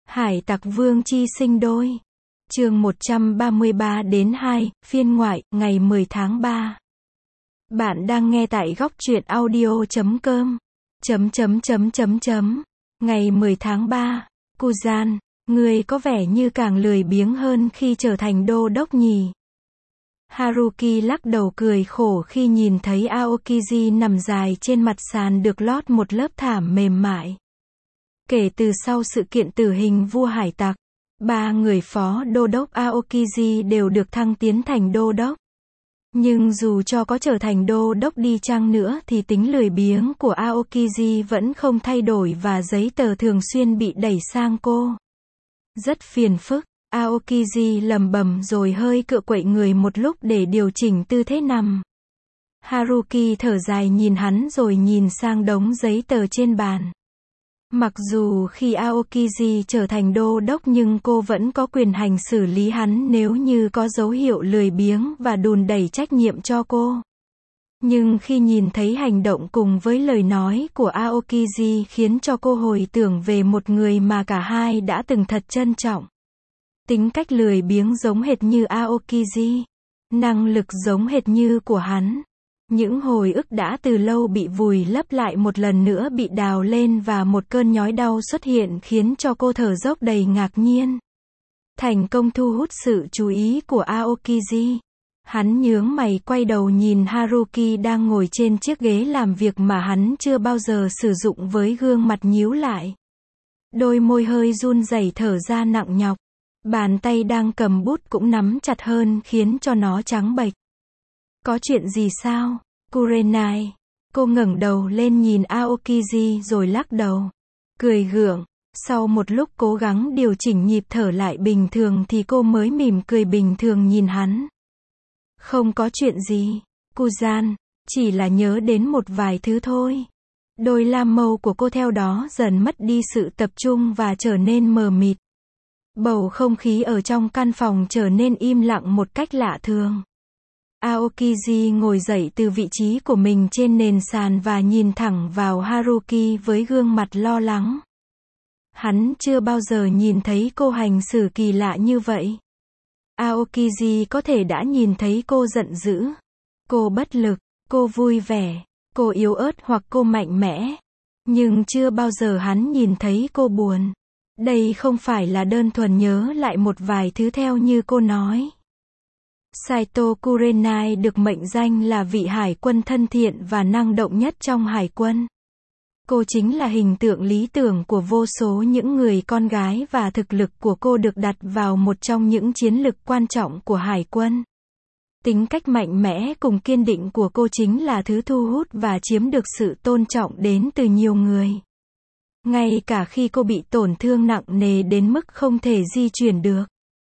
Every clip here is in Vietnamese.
Hải tặc vương chi sinh đôi. Chương 133-2, phiên ngoại, ngày 10 tháng 3. Bạn đang nghe tại góc truyện audio.com. Ngày 10 tháng 3. Kuzan, ngươi có vẻ như càng lười biếng hơn khi trở thành đô đốc nhỉ? Haruki lắc đầu cười khổ khi nhìn thấy Aokiji nằm dài trên mặt sàn được lót một lớp thảm mềm mại. Kể từ sau sự kiện tử hình vua hải tặc, 3 người phó đô đốc Aokiji đều được thăng tiến thành đô đốc. Nhưng dù cho có trở thành đô đốc đi chăng nữa thì tính lười biếng của Aokiji vẫn không thay đổi và giấy tờ thường xuyên bị đẩy sang cô. Rất phiền phức, Aokiji lầm bầm rồi hơi cựa quậy người một lúc để điều chỉnh tư thế nằm. Haruki thở dài nhìn hắn rồi nhìn sang đống giấy tờ trên bàn. Mặc dù khi Aokiji trở thành đô đốc nhưng cô vẫn có quyền hành xử lý hắn nếu như có dấu hiệu lười biếng và đùn đẩy trách nhiệm cho cô. Nhưng khi nhìn thấy hành động cùng với lời nói của Aokiji khiến cho cô hồi tưởng về một người mà cả hai đã từng thật trân trọng. Tính cách lười biếng giống hệt như Aokiji. Năng lực giống hệt như của hắn. Những hồi ức đã từ lâu bị vùi lấp lại một lần nữa bị đào lên và một cơn nhói đau xuất hiện khiến cho cô thở dốc đầy ngạc nhiên. Thành công thu hút sự chú ý của Aokiji. Hắn nhướng mày quay đầu nhìn Haruki đang ngồi trên chiếc ghế làm việc mà hắn chưa bao giờ sử dụng với gương mặt nhíu lại. Đôi môi hơi run rẩy thở ra nặng nhọc. Bàn tay đang cầm bút cũng nắm chặt hơn khiến cho nó trắng bệch. Có chuyện gì sao, Kurenai? Cô ngẩng đầu lên nhìn Aokiji rồi lắc đầu. Cười gượng. Sau một lúc cố gắng điều chỉnh nhịp thở lại bình thường thì cô mới mỉm cười bình thường nhìn hắn. Không có chuyện gì, Kuzan, chỉ là nhớ đến một vài thứ thôi. Đôi lam mâu của cô theo đó dần mất đi sự tập trung và trở nên mờ mịt. Bầu không khí ở trong căn phòng trở nên im lặng một cách lạ thường. Aokiji ngồi dậy từ vị trí của mình trên nền sàn và nhìn thẳng vào Haruki với gương mặt lo lắng. Hắn chưa bao giờ nhìn thấy cô hành xử kỳ lạ như vậy. Aokiji có thể đã nhìn thấy cô giận dữ, cô bất lực, cô vui vẻ, cô yếu ớt hoặc cô mạnh mẽ. Nhưng chưa bao giờ hắn nhìn thấy cô buồn. Đây không phải là đơn thuần nhớ lại một vài thứ theo như cô nói. Saito Kurenai được mệnh danh là vị hải quân thân thiện và năng động nhất trong hải quân. Cô chính là hình tượng lý tưởng của vô số những người con gái và thực lực của cô được đặt vào một trong những chiến lực quan trọng của hải quân. Tính cách mạnh mẽ cùng kiên định của cô chính là thứ thu hút và chiếm được sự tôn trọng đến từ nhiều người. Ngay cả khi cô bị tổn thương nặng nề đến mức không thể di chuyển được.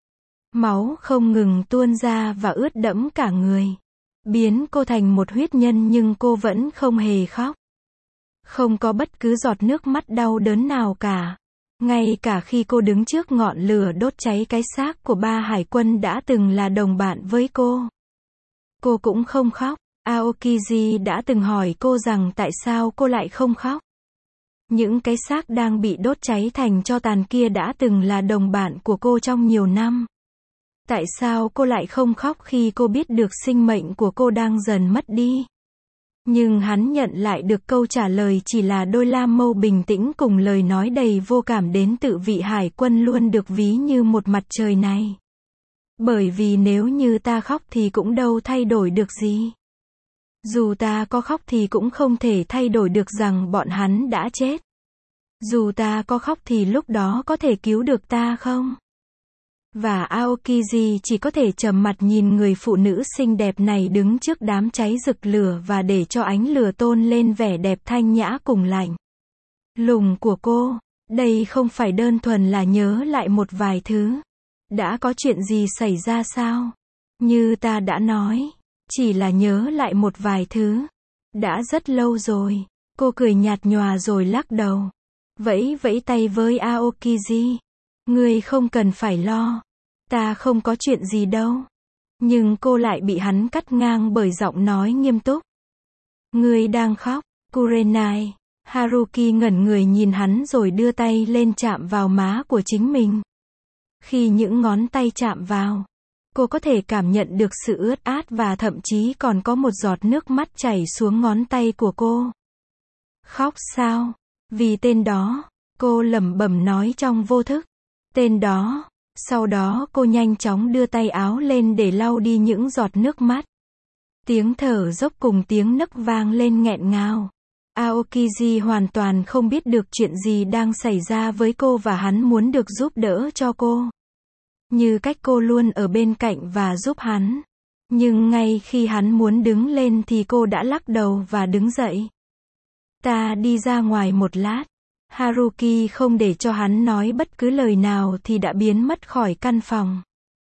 Máu không ngừng tuôn ra và ướt đẫm cả người. Biến cô thành một huyết nhân nhưng cô vẫn không hề khóc. Không có bất cứ giọt nước mắt đau đớn nào cả. Ngay cả khi cô đứng trước ngọn lửa đốt cháy cái xác của 3 hải quân đã từng là đồng bạn với cô cũng không khóc. Aokiji đã từng hỏi cô rằng tại sao cô lại không khóc. Những cái xác đang bị đốt cháy thành tro tàn kia đã từng là đồng bạn của cô trong nhiều năm. Tại sao cô lại không khóc khi cô biết được sinh mệnh của cô đang dần mất đi? Nhưng hắn nhận lại được câu trả lời chỉ là đôi lam mâu bình tĩnh cùng lời nói đầy vô cảm đến từ vị hải quân luôn được ví như một mặt trời này. Bởi vì nếu như ta khóc thì cũng đâu thay đổi được gì. Dù ta có khóc thì cũng không thể thay đổi được rằng bọn hắn đã chết. Dù ta có khóc thì lúc đó có thể cứu được ta không? Và Aokiji chỉ có thể trầm mặt nhìn người phụ nữ xinh đẹp này đứng trước đám cháy rực lửa và để cho ánh lửa tôn lên vẻ đẹp thanh nhã cùng lạnh lùng của cô. Đây không phải đơn thuần là nhớ lại một vài thứ. Đã có chuyện gì xảy ra sao? Như ta đã nói, chỉ là nhớ lại một vài thứ. Đã rất lâu rồi. Cô cười nhạt nhòa rồi lắc đầu. Vẫy vẫy tay với Aokiji. Ngươi không cần phải lo. Ta không có chuyện gì đâu. Nhưng cô lại bị hắn cắt ngang bởi giọng nói nghiêm túc. Ngươi đang khóc, Kurenai. Haruki ngẩn người nhìn hắn rồi đưa tay lên chạm vào má của chính mình. Khi những ngón tay chạm vào, cô có thể cảm nhận được sự ướt át và thậm chí còn có một giọt nước mắt chảy xuống ngón tay của cô. Khóc sao? Vì tên đó, cô lẩm bẩm nói trong vô thức. Tên đó. Sau đó cô nhanh chóng đưa tay áo lên để lau đi những giọt nước mắt. Tiếng thở dốc cùng tiếng nấc vang lên nghẹn ngào. Aokiji hoàn toàn không biết được chuyện gì đang xảy ra với cô và hắn muốn được giúp đỡ cho cô. Như cách cô luôn ở bên cạnh và giúp hắn. Nhưng ngay khi hắn muốn đứng lên thì cô đã lắc đầu và đứng dậy. Ta đi ra ngoài một lát. Haruki không để cho hắn nói bất cứ lời nào thì đã biến mất khỏi căn phòng.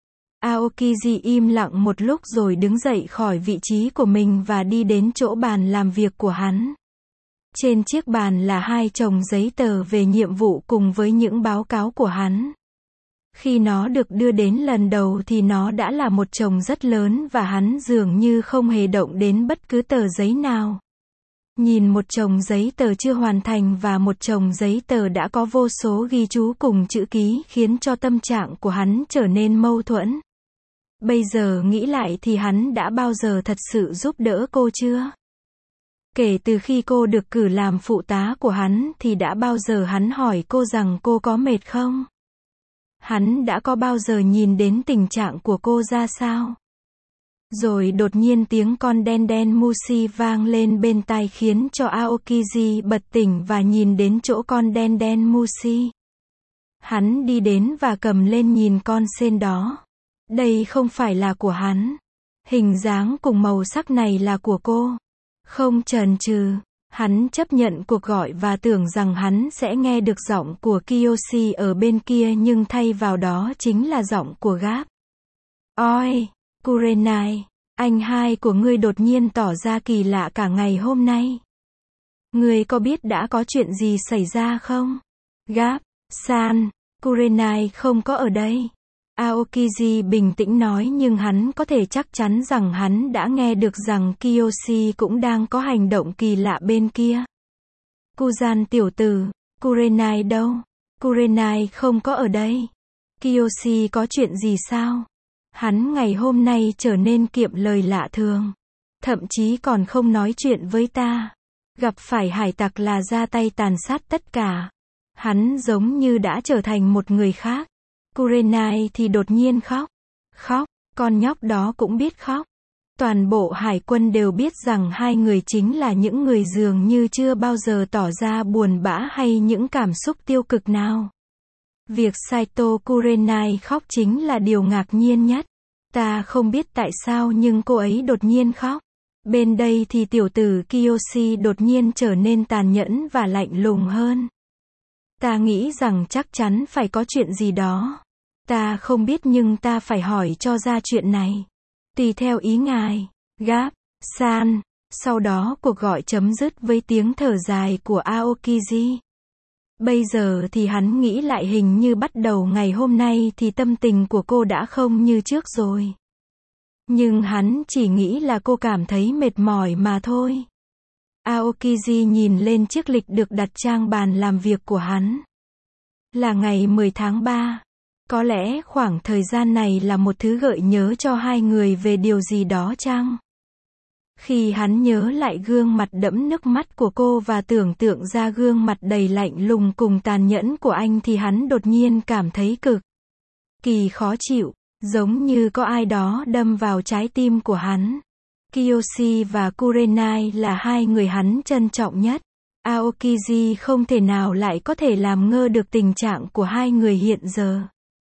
Aokiji im lặng một lúc rồi đứng dậy khỏi vị trí của mình và đi đến chỗ bàn làm việc của hắn. Trên chiếc bàn là 2 chồng giấy tờ về nhiệm vụ cùng với những báo cáo của hắn. Khi nó được đưa đến lần đầu thì nó đã là một chồng rất lớn và hắn dường như không hề động đến bất cứ tờ giấy nào. Nhìn một chồng giấy tờ chưa hoàn thành và một chồng giấy tờ đã có vô số ghi chú cùng chữ ký khiến cho tâm trạng của hắn trở nên mâu thuẫn. Bây giờ nghĩ lại thì hắn đã bao giờ thật sự giúp đỡ cô chưa? Kể từ khi cô được cử làm phụ tá của hắn thì đã bao giờ hắn hỏi cô rằng cô có mệt không? Hắn đã có bao giờ nhìn đến tình trạng của cô ra sao? Rồi đột nhiên tiếng con đen đen Mushi vang lên bên tai khiến cho Aokiji bật tỉnh và nhìn đến chỗ con đen đen Mushi. Hắn đi đến và cầm lên nhìn con sen đó. Đây không phải là của hắn. Hình dáng cùng màu sắc này là của cô. Không chần chừ, hắn chấp nhận cuộc gọi và tưởng rằng hắn sẽ nghe được giọng của Kiyoshi ở bên kia nhưng thay vào đó chính là giọng của Gap. Oi, Kurenai, anh hai của ngươi đột nhiên tỏ ra kỳ lạ cả ngày hôm nay. Ngươi có biết đã có chuyện gì xảy ra không? Gap-san, Kurenai không có ở đây. Aokiji bình tĩnh nói nhưng hắn có thể chắc chắn rằng hắn đã nghe được rằng Kiyoshi cũng đang có hành động kỳ lạ bên kia. Kuzan tiểu tử, Kurenai đâu? Kurenai không có ở đây. Kiyoshi có chuyện gì sao? Hắn ngày hôm nay trở nên kiệm lời lạ thường. Thậm chí còn không nói chuyện với ta. Gặp phải hải tặc là ra tay tàn sát tất cả. Hắn giống như đã trở thành một người khác. Kurenai thì đột nhiên khóc. Khóc, con nhóc đó cũng biết khóc. Toàn bộ hải quân đều biết rằng hai người chính là những người dường như chưa bao giờ tỏ ra buồn bã hay những cảm xúc tiêu cực nào. Việc Saito Kurenai khóc chính là điều ngạc nhiên nhất. Ta không biết tại sao nhưng cô ấy đột nhiên khóc. Bên đây thì tiểu tử Kiyoshi đột nhiên trở nên tàn nhẫn và lạnh lùng hơn. Ta nghĩ rằng chắc chắn phải có chuyện gì đó. Ta không biết nhưng ta phải hỏi cho ra chuyện này. Tùy theo ý ngài. Gap-san. Sau đó cuộc gọi chấm dứt với tiếng thở dài của Aokiji. Bây giờ thì hắn nghĩ lại hình như bắt đầu ngày hôm nay thì tâm tình của cô đã không như trước rồi. Nhưng hắn chỉ nghĩ là cô cảm thấy mệt mỏi mà thôi. Aokiji nhìn lên chiếc lịch được đặt trang bàn làm việc của hắn. Là ngày 10 tháng 3. Có lẽ khoảng thời gian này là một thứ gợi nhớ cho hai người về điều gì đó chăng? Khi hắn nhớ lại gương mặt đẫm nước mắt của cô và tưởng tượng ra gương mặt đầy lạnh lùng cùng tàn nhẫn của anh thì hắn đột nhiên cảm thấy cực kỳ khó chịu, giống như có ai đó đâm vào trái tim của hắn. Kiyoshi và Kurenai là hai người hắn trân trọng nhất. Aokiji không thể nào lại có thể làm ngơ được tình trạng của hai người hiện giờ.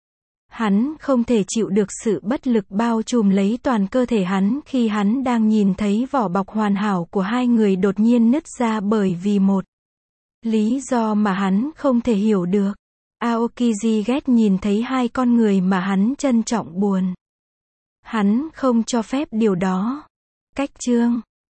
Hắn không thể chịu được sự bất lực bao trùm lấy toàn cơ thể hắn khi hắn đang nhìn thấy vỏ bọc hoàn hảo của hai người đột nhiên nứt ra bởi vì một lý do mà hắn không thể hiểu được. Aokiji ghét nhìn thấy hai con người mà hắn trân trọng buồn. Hắn không cho phép điều đó. Cách chương